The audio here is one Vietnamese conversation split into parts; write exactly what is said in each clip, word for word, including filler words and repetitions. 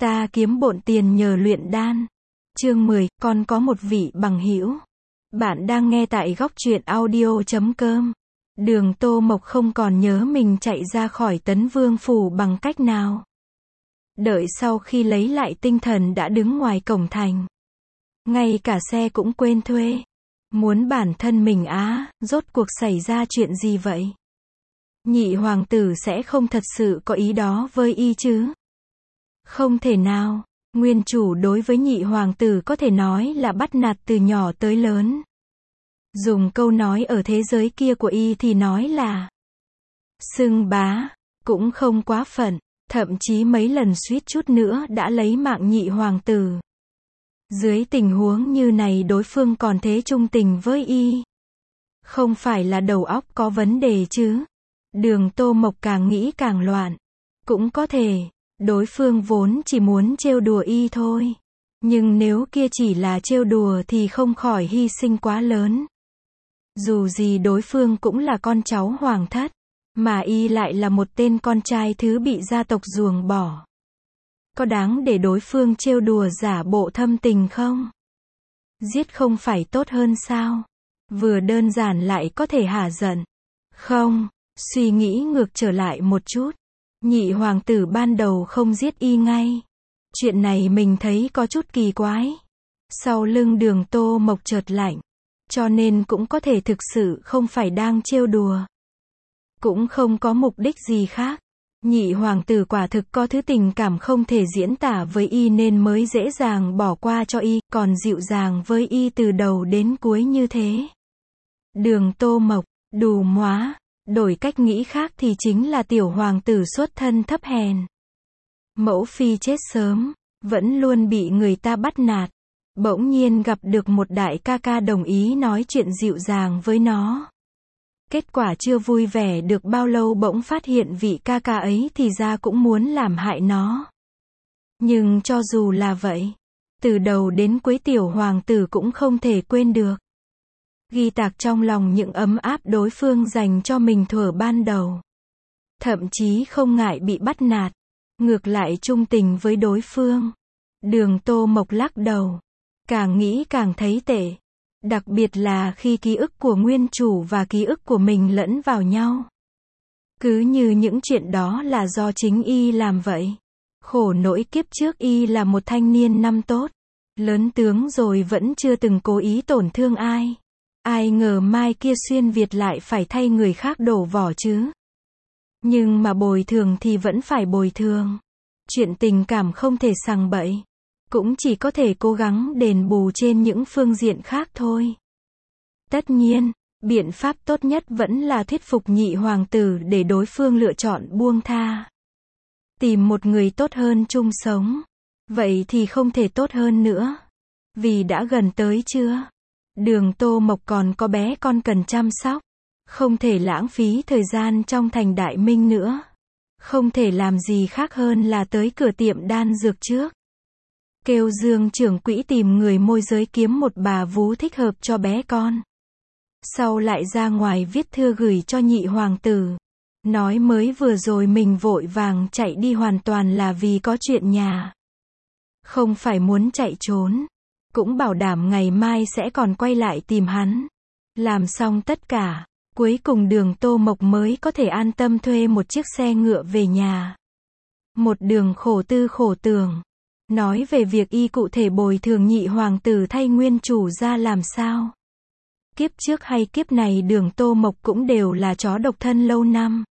Ta kiếm bộn tiền nhờ luyện đan. Chương mười, con có một vị bằng hữu. Bạn đang nghe tại góc truyện audio chấm com. Đường Tô Mộc không còn nhớ mình chạy ra khỏi Tấn Vương phủ bằng cách nào. Đợi sau khi lấy lại tinh thần đã đứng ngoài cổng thành. Ngay cả xe cũng quên thuê. Muốn bản thân mình á, rốt cuộc xảy ra chuyện gì vậy? Nhị hoàng tử sẽ không thật sự có ý đó với y chứ? Không thể nào, nguyên chủ đối với nhị hoàng tử có thể nói là bắt nạt từ nhỏ tới lớn. Dùng câu nói ở thế giới kia của y thì nói là xưng bá, cũng không quá phận, thậm chí mấy lần suýt chút nữa đã lấy mạng nhị hoàng tử. Dưới tình huống như này đối phương còn thế trung tình với y. Không phải là đầu óc có vấn đề chứ? Đường Tô Mộc càng nghĩ càng loạn. Cũng có thể, đối phương vốn chỉ muốn trêu đùa y thôi. Nhưng nếu kia chỉ là trêu đùa thì không khỏi hy sinh quá lớn. Dù gì đối phương cũng là con cháu hoàng thất, mà y lại là một tên con trai thứ bị gia tộc ruồng bỏ. Có đáng để đối phương trêu đùa giả bộ thâm tình không? Giết không phải tốt hơn sao? Vừa đơn giản lại có thể hả giận. Không, suy nghĩ ngược trở lại một chút. Nhị hoàng tử ban đầu không giết y ngay. Chuyện này mình thấy có chút kỳ quái. Sau lưng Đường Tô Mộc chợt lạnh. Cho nên cũng có thể thực sự không phải đang trêu đùa. Cũng không có mục đích gì khác. Nhị hoàng tử quả thực có thứ tình cảm không thể diễn tả với y nên mới dễ dàng bỏ qua cho y, còn dịu dàng với y từ đầu đến cuối như thế. Đường Tô Mộc, đù móa, đổi cách nghĩ khác thì chính là tiểu hoàng tử xuất thân thấp hèn. Mẫu phi chết sớm, vẫn luôn bị người ta bắt nạt. Bỗng nhiên gặp được một đại ca ca đồng ý nói chuyện dịu dàng với nó. Kết quả chưa vui vẻ được bao lâu bỗng phát hiện vị ca ca ấy thì ra cũng muốn làm hại nó. Nhưng cho dù là vậy, từ đầu đến cuối tiểu hoàng tử cũng không thể quên được. Ghi tạc trong lòng những ấm áp đối phương dành cho mình thuở ban đầu. Thậm chí không ngại bị bắt nạt, ngược lại trung tình với đối phương. Đường Tô Mộc lắc đầu. Càng nghĩ càng thấy tệ. Đặc biệt là khi ký ức của nguyên chủ và ký ức của mình lẫn vào nhau. Cứ như những chuyện đó là do chính y làm vậy. Khổ nỗi kiếp trước y là một thanh niên năm tốt. Lớn tướng rồi vẫn chưa từng cố ý tổn thương ai. Ai ngờ mai kia xuyên Việt lại phải thay người khác đổ vỏ chứ. Nhưng mà bồi thường thì vẫn phải bồi thường. Chuyện tình cảm không thể sằng bậy. Cũng chỉ có thể cố gắng đền bù trên những phương diện khác thôi. Tất nhiên, biện pháp tốt nhất vẫn là thuyết phục nhị hoàng tử để đối phương lựa chọn buông tha. Tìm một người tốt hơn chung sống. Vậy thì không thể tốt hơn nữa. Vì đã gần tới chưa? Đường Tô Mộc còn có bé con cần chăm sóc. Không thể lãng phí thời gian trong thành Đại Minh nữa. Không thể làm gì khác hơn là tới cửa tiệm đan dược trước. Kêu Dương trưởng quỹ tìm người môi giới kiếm một bà vú thích hợp cho bé con. Sau lại ra ngoài viết thư gửi cho nhị hoàng tử. Nói mới vừa rồi mình vội vàng chạy đi hoàn toàn là vì có chuyện nhà. Không phải muốn chạy trốn. Cũng bảo đảm ngày mai sẽ còn quay lại tìm hắn. Làm xong tất cả. Cuối cùng Đường Tô Mộc mới có thể an tâm thuê một chiếc xe ngựa về nhà. Một đường khổ tư khổ tưởng. Nói về việc y cụ thể bồi thường nhị hoàng tử thay nguyên chủ ra làm sao. Kiếp trước hay kiếp này Đường Tô Mộc cũng đều là chó độc thân lâu năm.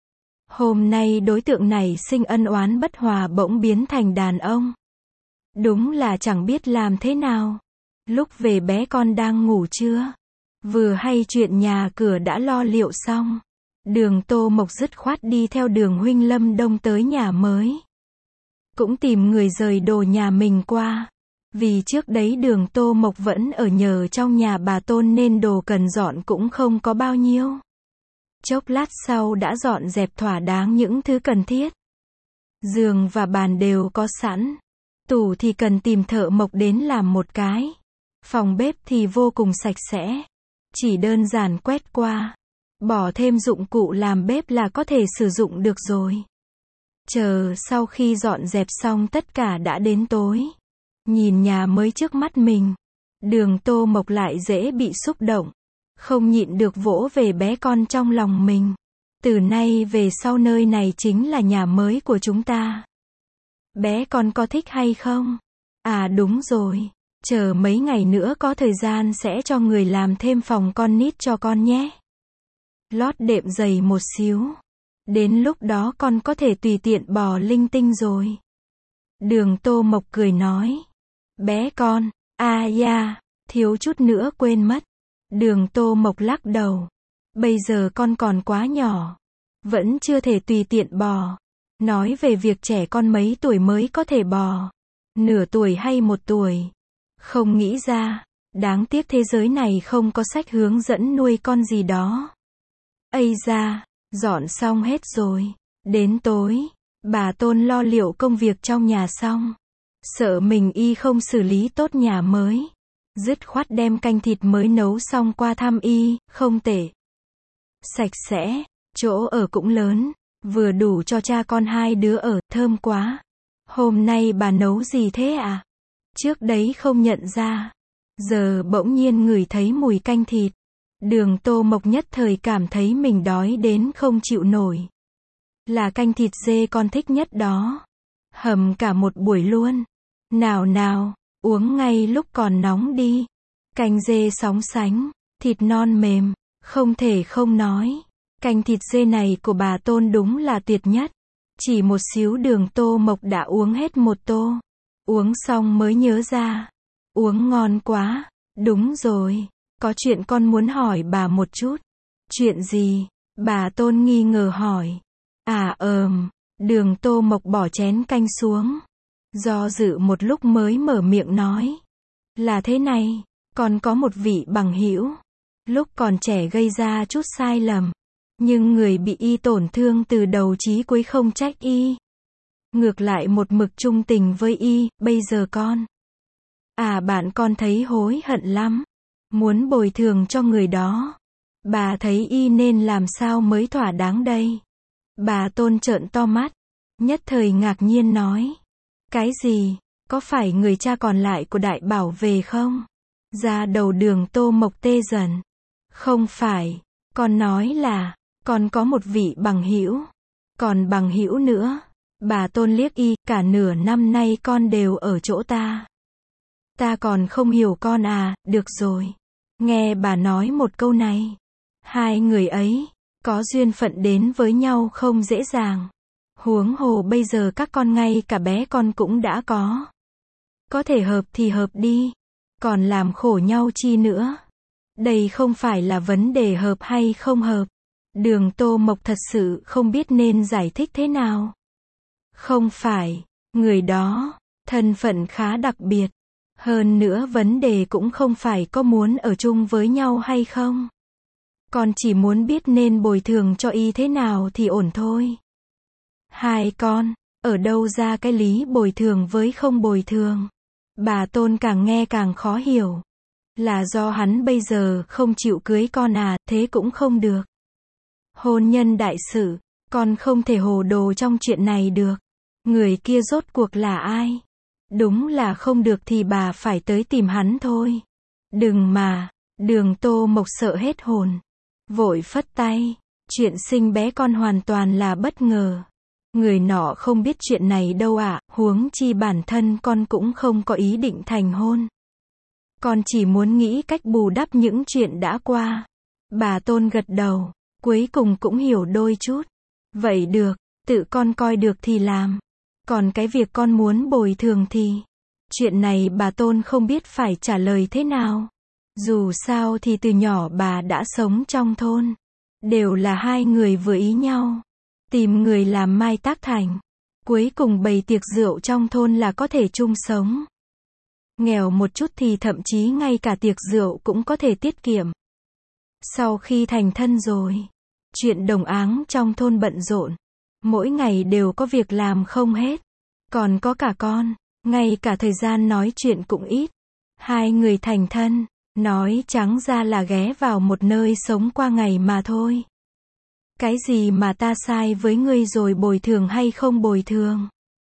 Hôm nay đối tượng này sinh ân oán bất hòa bỗng biến thành đàn ông. Đúng là chẳng biết làm thế nào. Lúc về bé con đang ngủ chưa? Vừa hay chuyện nhà cửa đã lo liệu xong. Đường Tô Mộc dứt khoát đi theo đường huynh Lâm Đông tới nhà mới. Cũng tìm người rời đồ nhà mình qua. Vì trước đấy Đường Tô Mộc vẫn ở nhờ trong nhà bà Tôn nên đồ cần dọn cũng không có bao nhiêu. Chốc lát sau đã dọn dẹp thỏa đáng những thứ cần thiết. Giường và bàn đều có sẵn. Tủ thì cần tìm thợ mộc đến làm một cái. Phòng bếp thì vô cùng sạch sẽ. Chỉ đơn giản quét qua. Bỏ thêm dụng cụ làm bếp là có thể sử dụng được rồi. Chờ sau khi dọn dẹp xong tất cả đã đến tối. Nhìn nhà mới trước mắt mình, Đường Tô Mộc lại dễ bị xúc động. Không nhịn được vỗ về bé con trong lòng mình. Từ nay về sau nơi này chính là nhà mới của chúng ta. Bé con có thích hay không? À đúng rồi. Chờ mấy ngày nữa có thời gian sẽ cho người làm thêm phòng con nít cho con nhé. Lót đệm dày một xíu. Đến lúc đó con có thể tùy tiện bò linh tinh rồi. Đường Tô Mộc cười nói. Bé con, à ya, thiếu chút nữa quên mất. Đường Tô Mộc lắc đầu. Bây giờ con còn quá nhỏ. Vẫn chưa thể tùy tiện bò. Nói về việc trẻ con mấy tuổi mới có thể bò. Nửa tuổi hay một tuổi. Không nghĩ ra. Đáng tiếc thế giới này không có sách hướng dẫn nuôi con gì đó. Ây da, dọn xong hết rồi. Đến tối, bà Tôn lo liệu công việc trong nhà xong. Sợ mình y không xử lý tốt nhà mới. Dứt khoát đem canh thịt mới nấu xong qua thăm y, không tệ. Sạch sẽ, chỗ ở cũng lớn, vừa đủ cho cha con hai đứa ở, thơm quá. Hôm nay bà nấu gì thế à? Trước đấy không nhận ra. Giờ bỗng nhiên ngửi thấy mùi canh thịt. Đường Tô Mộc nhất thời cảm thấy mình đói đến không chịu nổi. Là canh thịt dê con thích nhất đó. Hầm cả một buổi luôn. Nào nào, uống ngay lúc còn nóng đi. Canh dê sóng sánh, thịt non mềm, không thể không nói. Canh thịt dê này của bà Tôn đúng là tuyệt nhất. Chỉ một xíu Đường Tô Mộc đã uống hết một tô. Uống xong mới nhớ ra. Uống ngon quá. Đúng rồi. Có chuyện con muốn hỏi bà một chút. Chuyện gì? Bà Tôn nghi ngờ hỏi. À ờm. Đường Tô Mộc bỏ chén canh xuống. Do dự một lúc mới mở miệng nói. Là thế này. Con có một vị bằng hữu. Lúc còn trẻ gây ra chút sai lầm. Nhưng người bị y tổn thương từ đầu chí cuối không trách y. Ngược lại một mực trung tình với y, bây giờ con. À bạn con thấy hối hận lắm. Muốn bồi thường cho người đó. Bà thấy y nên làm sao mới thỏa đáng đây? Bà Tôn trợn to mắt. Nhất thời ngạc nhiên nói. Cái gì? Có phải người cha còn lại của Đại Bảo về không? Da đầu Đường Tô Mộc tê dần. Không phải. Con nói là. Con có một vị bằng hữu. Còn bằng hữu nữa. Bà Tôn liếc y. Cả nửa năm nay con đều ở chỗ ta. Ta còn không hiểu con à. Được rồi. Nghe bà nói một câu này. Hai người ấy. Có duyên phận đến với nhau không dễ dàng. Huống hồ bây giờ các con ngay cả bé con cũng đã có. Có thể hợp thì hợp đi. Còn làm khổ nhau chi nữa. Đây không phải là vấn đề hợp hay không hợp. Đường Tô Mộc thật sự không biết nên giải thích thế nào. Không phải. Người đó. Thân phận khá đặc biệt. Hơn nữa vấn đề cũng không phải có muốn ở chung với nhau hay không. Con chỉ muốn biết nên bồi thường cho y thế nào thì ổn thôi. Hai con, ở đâu ra cái lý bồi thường với không bồi thường? Bà Tôn càng nghe càng khó hiểu. Là do hắn bây giờ không chịu cưới con à, thế cũng không được. Hôn nhân đại sự, con không thể hồ đồ trong chuyện này được. Người kia rốt cuộc là ai? Đúng là không được thì bà phải tới tìm hắn thôi. Đừng mà, Đường Tô Mộc sợ hết hồn. Vội phất tay. Chuyện sinh bé con hoàn toàn là bất ngờ. Người nọ không biết chuyện này đâu ạ, à, huống chi bản thân con cũng không có ý định thành hôn. Con chỉ muốn nghĩ cách bù đắp những chuyện đã qua. Bà Tôn gật đầu, cuối cùng cũng hiểu đôi chút. Vậy được, tự con coi được thì làm. Còn cái việc con muốn bồi thường thì, chuyện này bà Tôn không biết phải trả lời thế nào. Dù sao thì từ nhỏ bà đã sống trong thôn. Đều là hai người vừa ý nhau. Tìm người làm mai tác thành. Cuối cùng bày tiệc rượu trong thôn là có thể chung sống. Nghèo một chút thì thậm chí ngay cả tiệc rượu cũng có thể tiết kiệm. Sau khi thành thân rồi, chuyện đồng áng trong thôn bận rộn. Mỗi ngày đều có việc làm không hết. Còn có cả con, ngay cả thời gian nói chuyện cũng ít. Hai người thành thân, nói trắng ra là ghé vào một nơi sống qua ngày mà thôi. Cái gì mà ta sai với ngươi rồi bồi thường hay không bồi thường?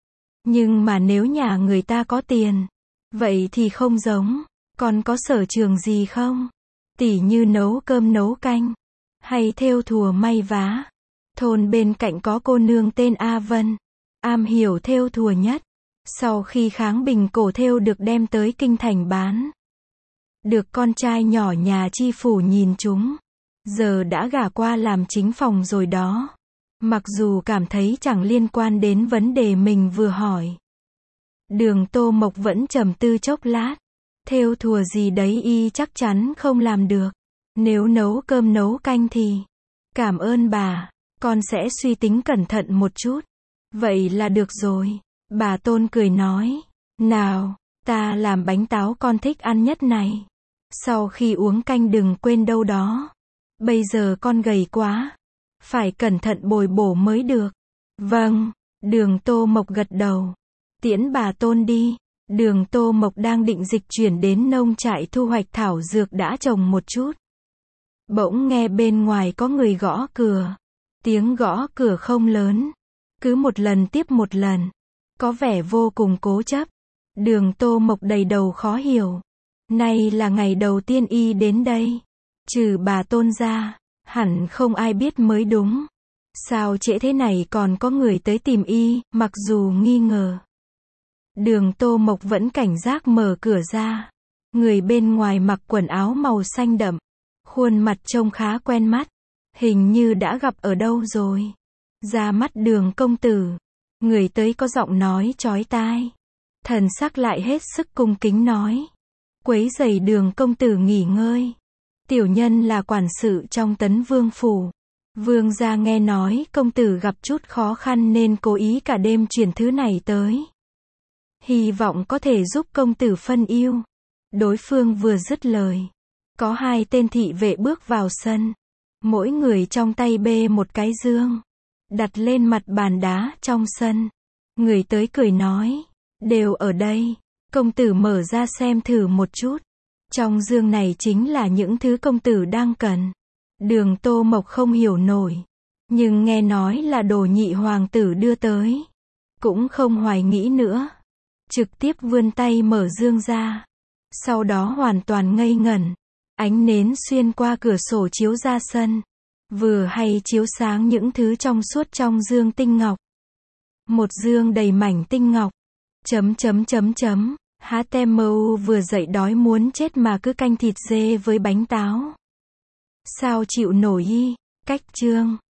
Nhưng mà nếu nhà người ta có tiền, vậy thì không giống. Con có sở trường gì không? Tỉ như nấu cơm nấu canh, hay thêu thùa may vá. Thôn bên cạnh có cô nương tên A Vân, am hiểu thêu thùa nhất. Sau khi kháng bình cổ thêu được đem tới kinh thành bán. Được con trai nhỏ nhà chi phủ nhìn chúng. Giờ đã gả qua làm chính phòng rồi đó. Mặc dù cảm thấy chẳng liên quan đến vấn đề mình vừa hỏi. Đường Tô Mộc vẫn trầm tư chốc lát. Thêu thùa gì đấy y chắc chắn không làm được. Nếu nấu cơm nấu canh thì. Cảm ơn bà, con sẽ suy tính cẩn thận một chút. Vậy là được rồi. Bà Tôn cười nói. Nào, ta làm bánh táo con thích ăn nhất này. Sau khi uống canh đừng quên đâu đó. Bây giờ con gầy quá. Phải cẩn thận bồi bổ mới được. Vâng, Đường Tô Mộc gật đầu. Tiễn bà Tôn đi. Đường Tô Mộc đang định dịch chuyển đến nông trại thu hoạch thảo dược đã trồng một chút. Bỗng nghe bên ngoài có người gõ cửa. Tiếng gõ cửa không lớn. Cứ một lần tiếp một lần. Có vẻ vô cùng cố chấp. Đường Tô Mộc đầy đầu khó hiểu. Nay là ngày đầu tiên y đến đây. Trừ bà Tôn ra, hẳn không ai biết mới đúng. Sao trễ thế này còn có người tới tìm y, mặc dù nghi ngờ. Đường Tô Mộc vẫn cảnh giác mở cửa ra. Người bên ngoài mặc quần áo màu xanh đậm. Khuôn mặt trông khá quen mắt. Hình như đã gặp ở đâu rồi. Ra mắt Đường công tử. Người tới có giọng nói chói tai. Thần sắc lại hết sức cung kính nói. Quấy rầy Đường công tử nghỉ ngơi. Tiểu nhân là quản sự trong Tấn Vương phủ. Vương gia nghe nói công tử gặp chút khó khăn nên cố ý cả đêm chuyển thứ này tới. Hy vọng có thể giúp công tử phân ưu. Đối phương vừa dứt lời. Có hai tên thị vệ bước vào sân. Mỗi người trong tay bê một cái dương. Đặt lên mặt bàn đá trong sân. Người tới cười nói. Đều ở đây. Công tử mở ra xem thử một chút. Trong dương này chính là những thứ công tử đang cần. Đường Tô Mộc không hiểu nổi. Nhưng nghe nói là đồ nhị hoàng tử đưa tới. Cũng không hoài nghĩ nữa. Trực tiếp vươn tay mở dương ra. Sau đó hoàn toàn ngây ngẩn. Ánh nến xuyên qua cửa sổ chiếu ra sân. Vừa hay chiếu sáng những thứ trong suốt trong dương tinh ngọc. Một dương đầy mảnh tinh ngọc. Chấm chấm chấm chấm. hát em u vừa dậy đói muốn chết mà cứ canh thịt dê với bánh táo. Sao chịu nổi y. Cách chương.